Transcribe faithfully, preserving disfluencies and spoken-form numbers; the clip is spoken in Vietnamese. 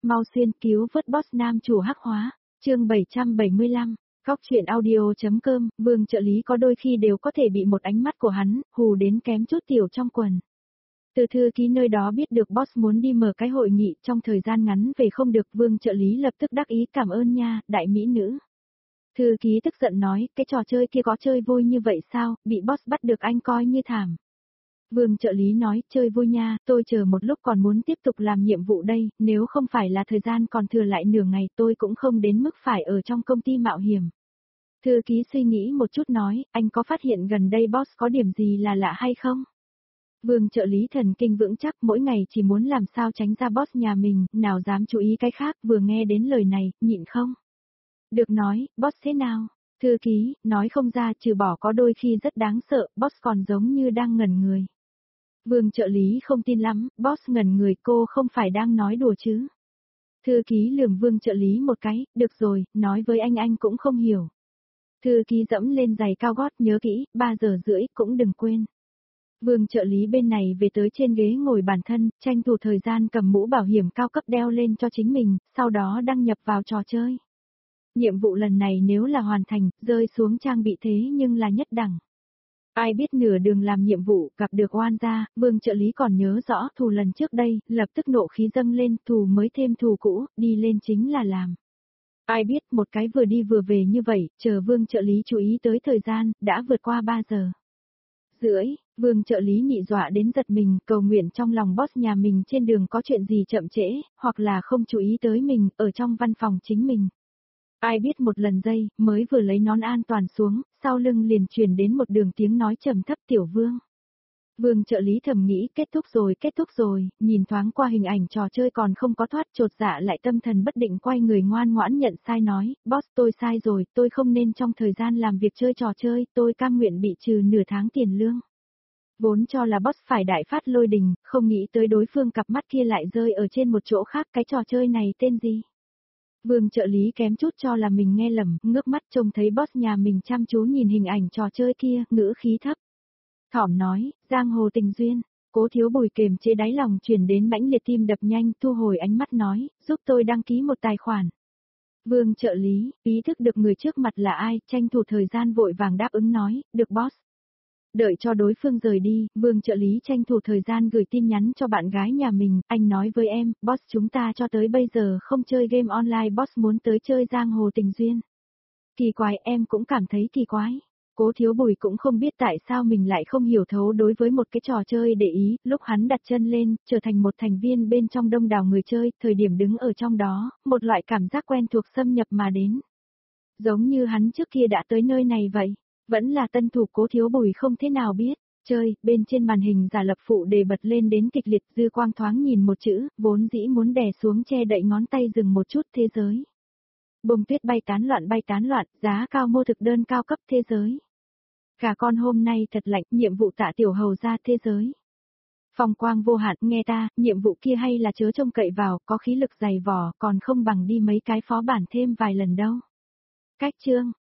mau xuyên cứu vớt boss nam chủ hắc hóa, chương bảy trăm bảy mươi lăm, Góc truyện audio.com, Vương trợ lý có đôi khi đều có thể bị một ánh mắt của hắn, hù đến kém chút tiểu trong quần. Từ thư ký nơi đó biết được boss muốn đi mở cái hội nghị trong thời gian ngắn về không được, Vương trợ lý lập tức đắc ý cảm ơn nha, đại mỹ nữ. Thư ký tức giận nói, cái trò chơi kia có chơi vui như vậy sao, bị boss bắt được anh coi như thảm. Vương trợ lý nói, chơi vui nha, tôi chờ một lúc còn muốn tiếp tục làm nhiệm vụ đây, nếu không phải là thời gian còn thừa lại nửa ngày tôi cũng không đến mức phải ở trong công ty mạo hiểm. Thư ký suy nghĩ một chút nói, anh có phát hiện gần đây boss có điểm gì là lạ hay không? Vương trợ lý thần kinh vững chắc mỗi ngày chỉ muốn làm sao tránh ra boss nhà mình, nào dám chú ý cái khác, vừa nghe đến lời này, nhịn không? Được nói, boss thế nào? Thư ký, nói không ra trừ bỏ có đôi khi rất đáng sợ, boss còn giống như đang ngẩn người. Vương trợ lý không tin lắm, boss ngẩn người, cô không phải đang nói đùa chứ? Thư ký lườm vương trợ lý một cái, được rồi, nói với anh anh cũng không hiểu. Thư ký dẫm lên giày cao gót, nhớ kỹ, ba giờ rưỡi, cũng đừng quên. Vương trợ lý bên này về tới trên ghế ngồi bản thân, tranh thủ thời gian cầm mũ bảo hiểm cao cấp đeo lên cho chính mình, sau đó đăng nhập vào trò chơi. Nhiệm vụ lần này nếu là hoàn thành, rơi xuống trang bị thế nhưng là nhất đẳng. Ai biết nửa đường làm nhiệm vụ, gặp được oan gia, vương trợ lý còn nhớ rõ thù lần trước đây, lập tức nộ khí dâng lên, thù mới thêm thù cũ, đi lên chính là làm. Ai biết một cái vừa đi vừa về như vậy, chờ vương trợ lý chú ý tới thời gian, đã vượt qua ba giờ. Rưỡi, vương trợ lý nhị dọa đến giật mình, cầu nguyện trong lòng boss nhà mình trên đường có chuyện gì chậm trễ, hoặc là không chú ý tới mình, ở trong văn phòng chính mình. Ai biết một lần giây, mới vừa lấy nón an toàn xuống, sau lưng liền truyền đến một đường tiếng nói trầm thấp tiểu vương. Vương trợ lý thầm nghĩ kết thúc rồi kết thúc rồi, nhìn thoáng qua hình ảnh trò chơi còn không có thoát, chột dạ lại tâm thần bất định quay người ngoan ngoãn nhận sai nói, boss tôi sai rồi, tôi không nên trong thời gian làm việc chơi trò chơi, tôi cam nguyện bị trừ nửa tháng tiền lương. Vốn cho là boss phải đại phát lôi đình, không nghĩ tới đối phương cặp mắt kia lại rơi ở trên một chỗ khác, cái trò chơi này tên gì? Vương trợ lý kém chút cho là mình nghe lầm, ngước mắt trông thấy boss nhà mình chăm chú nhìn hình ảnh trò chơi kia, ngữ khí thấp. Thỏm nói, giang hồ tình duyên, Cố Thiếu Bùi kiềm chế đáy lòng truyền đến mãnh liệt tim đập nhanh, thu hồi ánh mắt nói, giúp tôi đăng ký một tài khoản. Vương trợ lý, ý thức được người trước mặt là ai, tranh thủ thời gian vội vàng đáp ứng nói, được boss. Đợi cho đối phương rời đi, vương trợ lý tranh thủ thời gian gửi tin nhắn cho bạn gái nhà mình, anh nói với em, boss chúng ta cho tới bây giờ không chơi game online, boss muốn tới chơi giang hồ tình duyên. Kỳ quái, em cũng cảm thấy kỳ quái. Cố Thiếu Bùi cũng không biết tại sao mình lại không hiểu thấu đối với một cái trò chơi để ý, lúc hắn đặt chân lên, trở thành một thành viên bên trong đông đảo người chơi, thời điểm đứng ở trong đó, một loại cảm giác quen thuộc xâm nhập mà đến. Giống như hắn trước kia đã tới nơi này vậy, vẫn là tân thủ. Cố Thiếu Bùi không thế nào biết, chơi, bên trên màn hình giả lập phụ đề bật lên đến kịch liệt, dư quang thoáng nhìn một chữ, vốn dĩ muốn đè xuống che đậy ngón tay dừng một chút, thế giới. Bông tuyết bay tán loạn bay tán loạn, giá cao mua thực đơn cao cấp thế giới. Cả con hôm nay thật lạnh, nhiệm vụ Tạ tiểu hầu ra thế giới. Phong quang vô hạn, nghe ta, nhiệm vụ kia hay là chớ trông cậy vào, có khí lực dày vỏ, còn không bằng đi mấy cái phó bản thêm vài lần đâu. Cách chương,